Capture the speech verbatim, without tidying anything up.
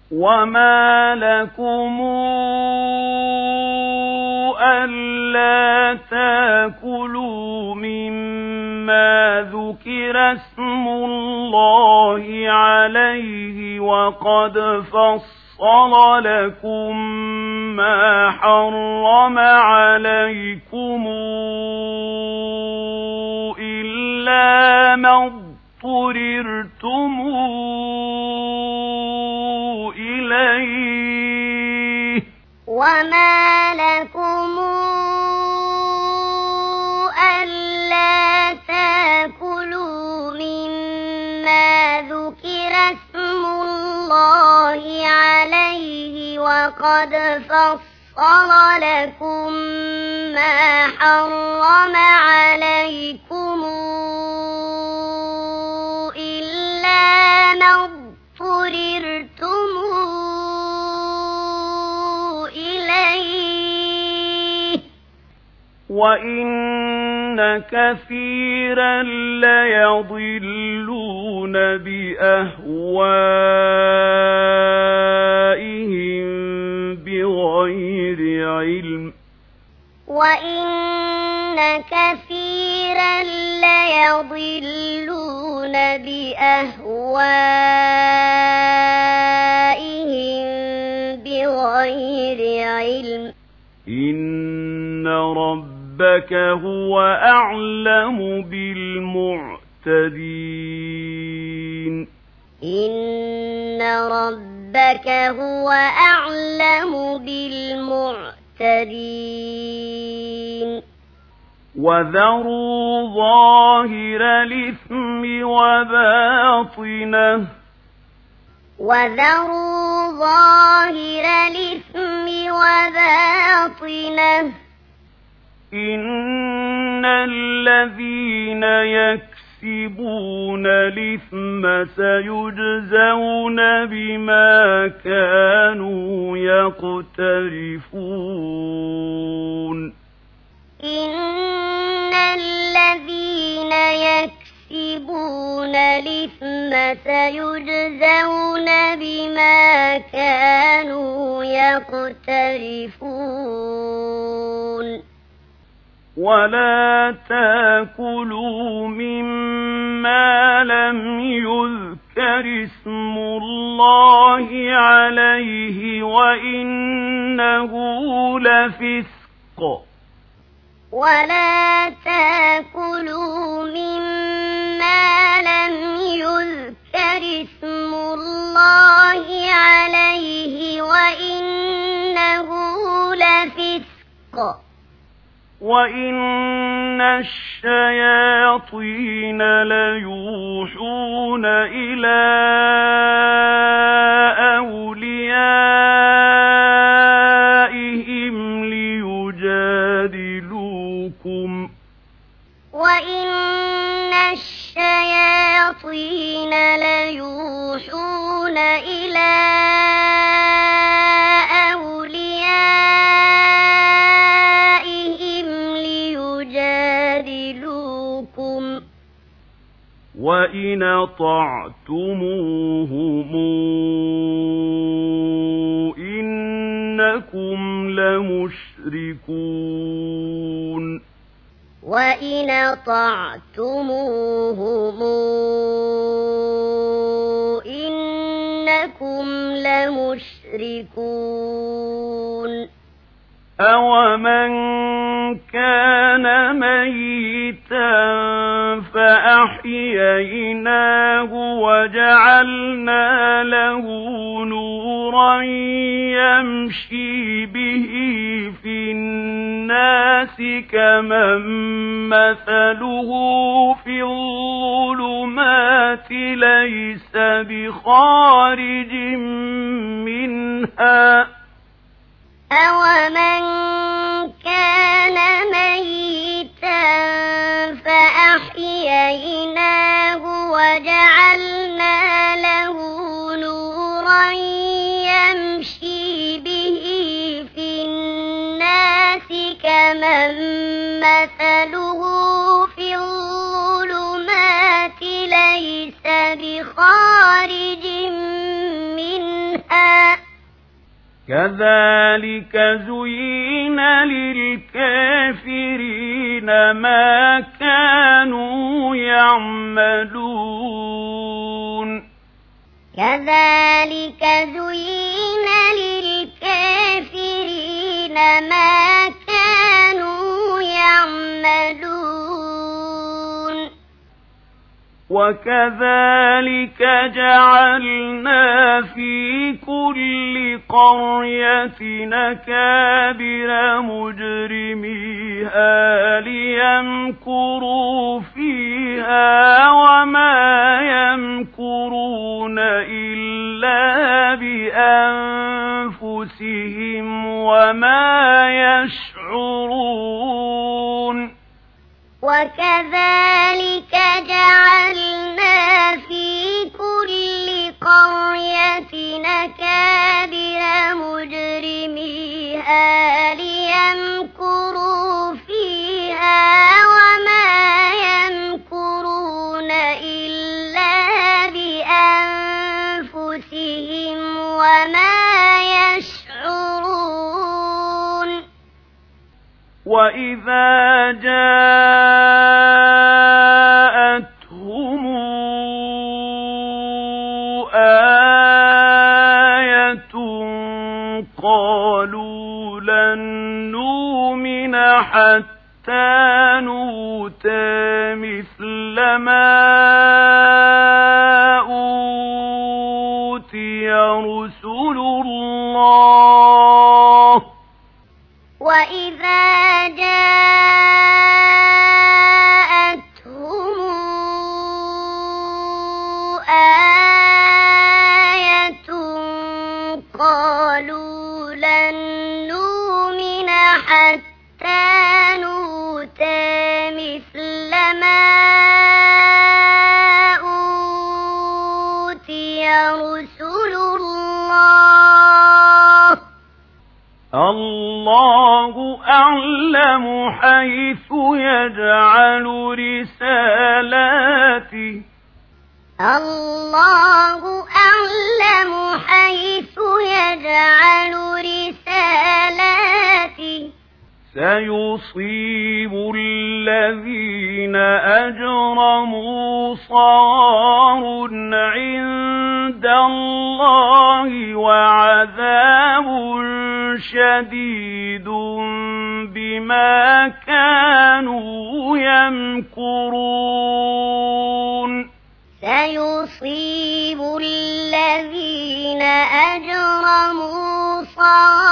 وما لكم ألا تأكلوا مما ذكر اسم الله عليه وقد فصل لكم ما حرم عليكم إلا ما اضطررتم إليه وما لكم ألا تأكلوا مما ذكر اسم الله عليه وقد فصل لكم ما حرم عليكم إلا ما اضطررتم إليه وإن كثيرا ليضلون بأهوائهم بغير علم وإن كثيرا ليضلون بأهوائهم بغير علم إن ربك هو أعلم بالمعتدين إن ربك هو أعلم بالمعتدين وذروا ظاهر الإثم وباطنه وذروا ظاهر الإثم وباطنه إن الذين يكسبون الإثم سيجزون بما كانوا يقترفون إن الذين يكسبون الإثم سيجزون بما كانوا يقترفون ولا تأكلوا مما لم يذكر اسم الله عليه وإنه لفسق ولا تأكلوا مما لم يذكر اسم الله عليه وإنه لفسق وإن الشياطين ليوحون إلى أوليائهم ليجادلوكم وإن الشياطين ليوحون إلى وإن أطعتموهم إنكم لمشركون وإن أطعتموهم إنكم لمشركون أومن كان ميتا فأحييناه وجعلنا له نورا يمشي به في الناس كمن مثله في الظلمات ليس بخارج منها أومن كان ميتا فأحييناه وجعلنا له نورا يمشي به في الناس كمن مثله في الظلمات ليس بخارج منها كذلك زين للكافرين ما كانوا يعملون كذلك زين للكافرين ما كانوا يعملون وكذلك جعلنا في كل قرية أكابر مجرميها ليمكروا فيها وما يمكرون إلا بأنفسهم وما يشعرون وكذلك جعلنا في كل قرية أكابر مجرميها ليمكروا فيها وما يمكرون إلا بأنفسهم وما يشعرون وإذا جاءتهم آية قالوا لن نؤمن حتى نؤتى مثل ما أوتي رسل الله وإذا جاءتهم آية قالوا لن نؤمن حتى نؤتى مثل ما أوتي رسل الله الله أعلم حيث يجعل رسالاته الله أعلم حيث يجعل رسالاته سيصيب الذين أجرموا صغار عند الله وعذاب شديد بما كانوا يمكرون سيصيب الذين أجرموا صغار